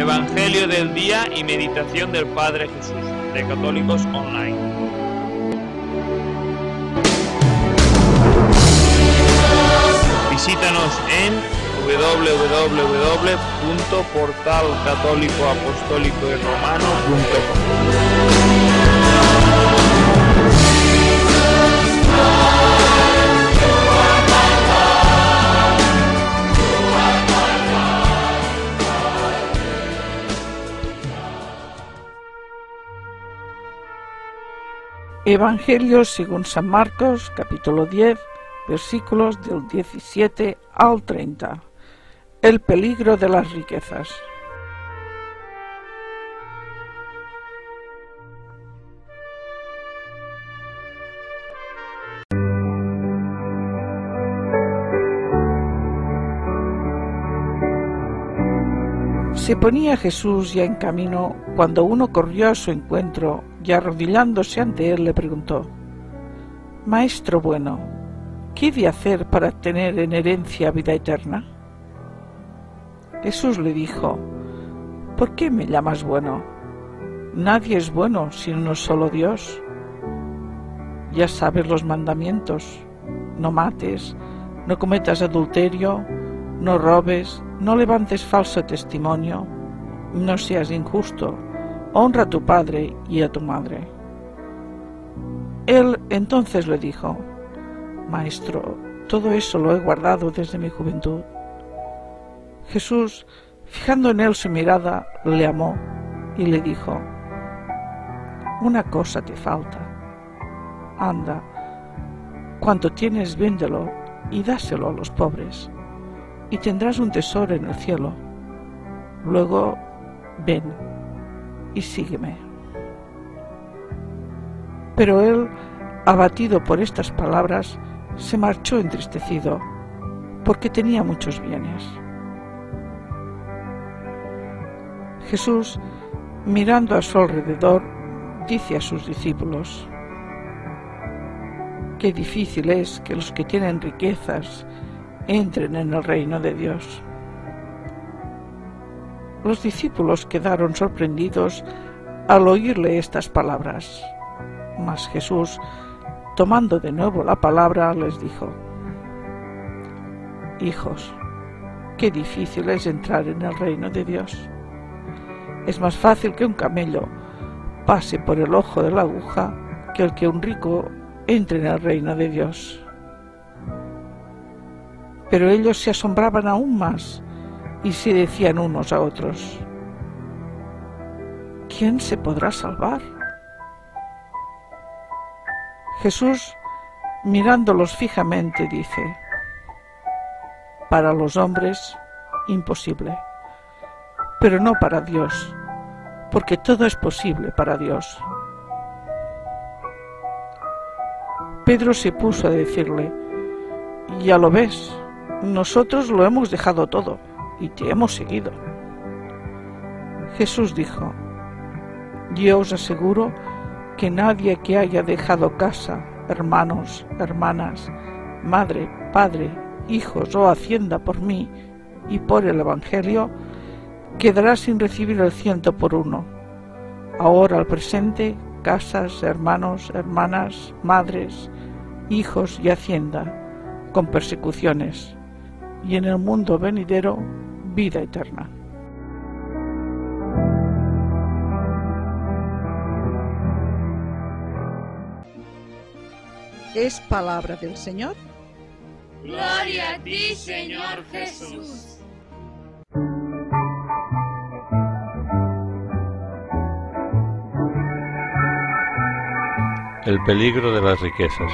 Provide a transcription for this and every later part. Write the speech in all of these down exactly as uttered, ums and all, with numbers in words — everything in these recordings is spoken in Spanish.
Evangelio del día y meditación del Padre Jesús, de Católicos Online. Visítanos en doble u doble u doble u punto portal católico apostólico y romano punto com. Evangelio según San Marcos, capítulo diez, versículos del diecisiete al treinta. El peligro de las riquezas. Se ponía Jesús ya en camino cuando uno corrió a su encuentro y arrodillándose ante él le preguntó: Maestro bueno, ¿qué he de hacer para tener en herencia vida eterna? Jesús le dijo: ¿Por qué me llamas bueno? Nadie es bueno sino uno solo Dios. Ya sabes los mandamientos: no mates, no cometas adulterio, no robes, no levantes falso testimonio, no seas injusto, honra a tu padre y a tu madre. Él entonces le dijo: Maestro, todo eso lo he guardado desde mi juventud. Jesús, fijando en él su mirada, le amó y le dijo: Una cosa te falta. Anda, cuanto tienes véndelo y dáselo a los pobres, y tendrás un tesoro en el cielo. Luego, ven y sígueme. Pero él, abatido por estas palabras, se marchó entristecido, porque tenía muchos bienes. Jesús, mirando a su alrededor, dice a sus discípulos: Qué difícil es que los que tienen riquezas entren en el reino de Dios. Los discípulos quedaron sorprendidos al oírle estas palabras, mas Jesús, tomando de nuevo la palabra, les dijo: Hijos, qué difícil es entrar en el reino de Dios. Es más fácil que un camello pase por el ojo de la aguja que el que un rico entre en el reino de Dios. Pero ellos se asombraban aún más y se decían unos a otros: ¿Quién se podrá salvar? Jesús, mirándolos fijamente, dice: Para los hombres, imposible, pero no para Dios, porque todo es posible para Dios. Pedro se puso a decirle: Ya lo ves, nosotros lo hemos dejado todo y te hemos seguido. Jesús dijo: Yo os aseguro que nadie que haya dejado casa, hermanos, hermanas, madre, padre, hijos o hacienda por mí y por el Evangelio, quedará sin recibir el ciento por uno. Ahora al presente, casas, hermanos, hermanas, madres, hijos y hacienda, con persecuciones, y en el mundo venidero, vida eterna. Es palabra del Señor. Gloria a ti, Señor Jesús. El peligro de las riquezas.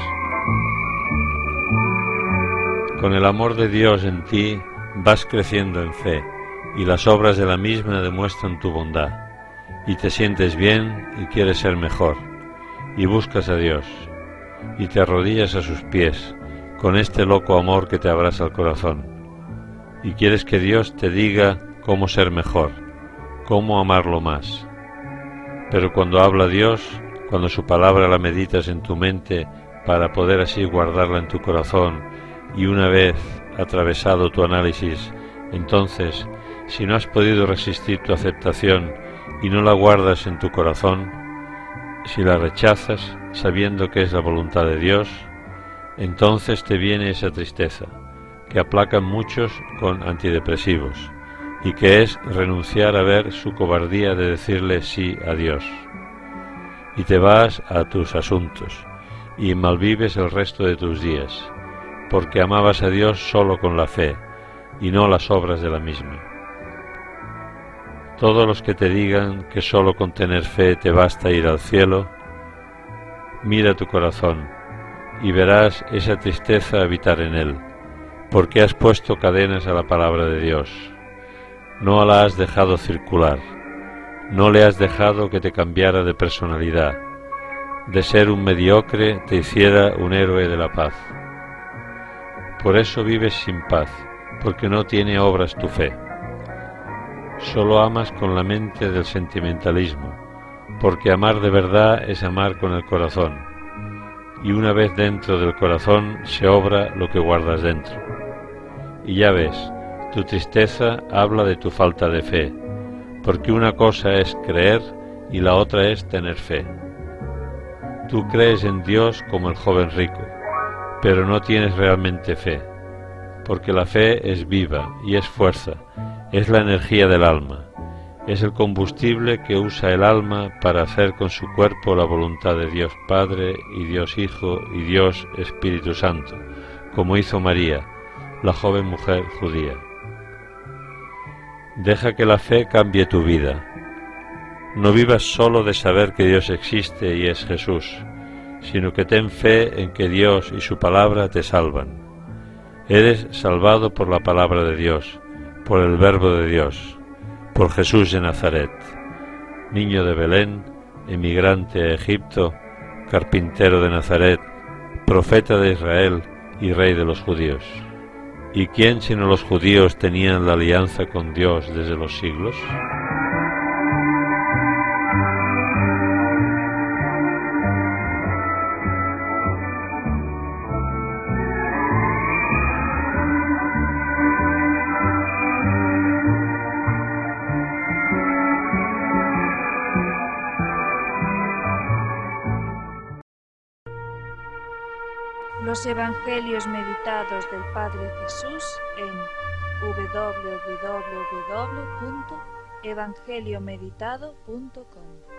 Con el amor de Dios en ti vas creciendo en fe, y las obras de la misma demuestran tu bondad, y te sientes bien y quieres ser mejor, y buscas a Dios, y te arrodillas a sus pies, con este loco amor que te abraza el corazón, y quieres que Dios te diga cómo ser mejor, cómo amarlo más. Pero cuando habla Dios, cuando su palabra la meditas en tu mente para poder así guardarla en tu corazón, y una vez atravesado tu análisis, entonces si no has podido resistir tu aceptación y no la guardas en tu corazón, si la rechazas sabiendo que es la voluntad de Dios, entonces te viene esa tristeza, que aplacan muchos con antidepresivos, y que es renunciar a ver su cobardía de decirle sí a Dios. Y te vas a tus asuntos, y malvives el resto de tus días, porque amabas a Dios solo con la fe, y no las obras de la misma. Todos los que te digan que solo con tener fe te basta ir al cielo, mira tu corazón, y verás esa tristeza habitar en él, porque has puesto cadenas a la palabra de Dios. No la has dejado circular, no le has dejado que te cambiara de personalidad, de ser un mediocre te hiciera un héroe de la paz. Por eso vives sin paz, porque no tiene obras tu fe. Solo amas con la mente del sentimentalismo, porque amar de verdad es amar con el corazón, y una vez dentro del corazón se obra lo que guardas dentro. Y ya ves, tu tristeza habla de tu falta de fe, porque una cosa es creer y la otra es tener fe. Tú crees en Dios como el joven rico, pero no tienes realmente fe, porque la fe es viva y es fuerza, es la energía del alma, es el combustible que usa el alma para hacer con su cuerpo la voluntad de Dios Padre y Dios Hijo y Dios Espíritu Santo, como hizo María, la joven mujer judía. Deja que la fe cambie tu vida. No vivas solo de saber que Dios existe y es Jesús, sino que ten fe en que Dios y su palabra te salvan. Eres salvado por la palabra de Dios, por el Verbo de Dios, por Jesús de Nazaret, niño de Belén, emigrante a Egipto, carpintero de Nazaret, profeta de Israel y rey de los judíos. ¿Y quién sino los judíos tenían la alianza con Dios desde los siglos? Los Evangelios meditados del Padre Jesús en w w w punto evangeliomeditado punto com.